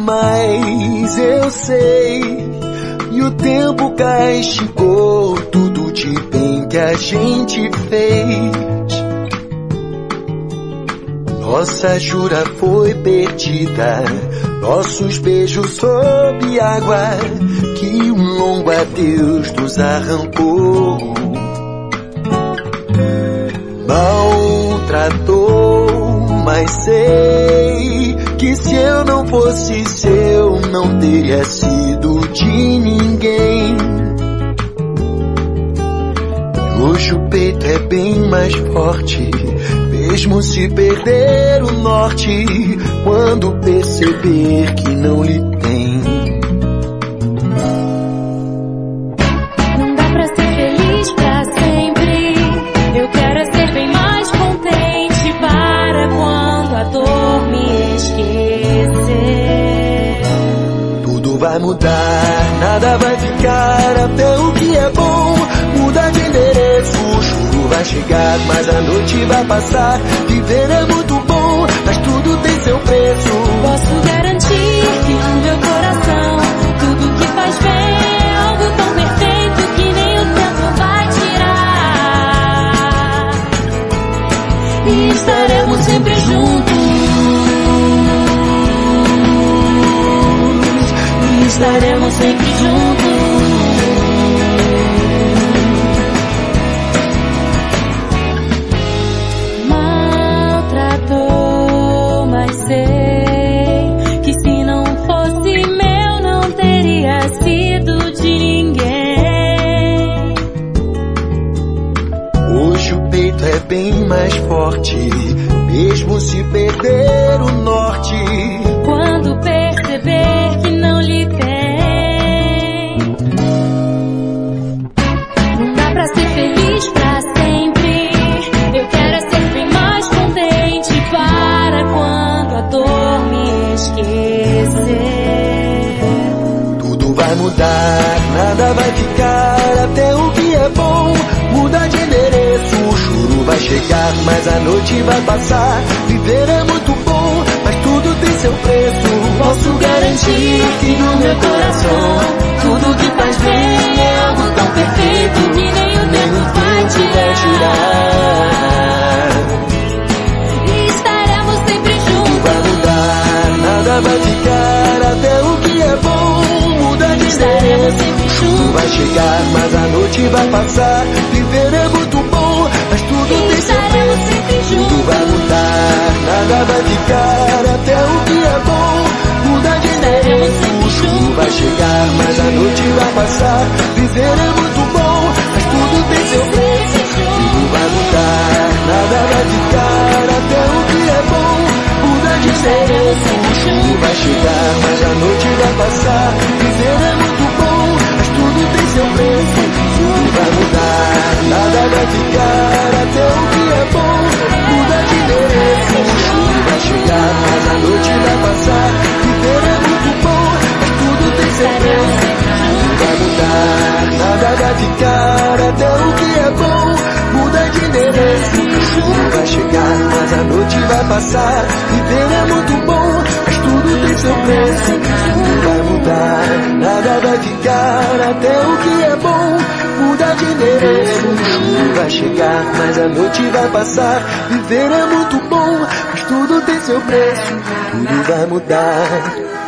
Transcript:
mais, eu sei. E o tempo castigou tudo de bem que a gente fez. Nossa jura foi perdida, nossos beijos sob água, que um longo adeus nos arrancou. Maltratou, mas sei que se eu não fosse seu, não teria sido de ninguém. Hoje o peito é bem mais forte, mesmo se perder o norte, quando perceber que não lhe tem. Não dá pra ser feliz pra sempre, eu quero ser bem mais contente para quando a dor me esquecer. Tudo vai mudar, nada vai ficar, até o que é bom muda de endereço. O juro vai chegar, mas a noite vai passar. Viver é muito bom, mas tudo tem seu preço. Posso garantir que no meu coração tudo que faz bem é algo tão perfeito que nem o tempo vai tirar. E estaremos sempre juntos. E estaremos sempre juntos. É bem mais forte, mesmo se perder o norte. Quando perceber que não lhe tem. Não dá pra ser feliz pra sempre, eu quero ser bem mais contente para quando a dor me esquecer. Tudo vai mudar, nada vai ficar, até o que é bom muda de endereço. O juro vai chegar, mas a noite vai passar. Viver é muito bom, mas tudo tem seu preço. Posso garantir que no meu coração tudo que faz bem é algo tão perfeito que nem o tempo vai tirar. E estaremos sempre juntos. Tudo vai mudar, nada vai ficar, até o que é bom muda de endereço. O juro vai chegar, mas a noite vai passar. Viver é muito bom, mas tudo tem seu preço. Tudo vai mudar, nada vai ficar, até o que é bom muda de endereço. O juro vai chegar, mas a noite vai passar. Viver é muito bom, mas tudo tem seu preço. Tudo vai mudar, nada vai ficar, até o que é bom muda de endereço. O juro vai chegar, mas a noite vai passar. Viver é muito bom, mas tudo tem seu preço. Tudo vai mudar, nada vai ficar, até o que é bom muda de endereço. O juro vai chegar, mas a noite vai passar. Viver é muito bom, mas tudo tem seu preço. Tudo vai mudar, nada vai ficar, até o que é bom muda de endereço. O juro vai chegar, mas a noite vai passar. Viver é muito bom, mas tudo tem seu preço. Tudo vai mudar, nada vai ficar, até o que é bom muda de endereço. O juro vai chegar, mas a noite vai passar. Viver é muito bom, mas tudo tem seu preço. Tudo vai mudar.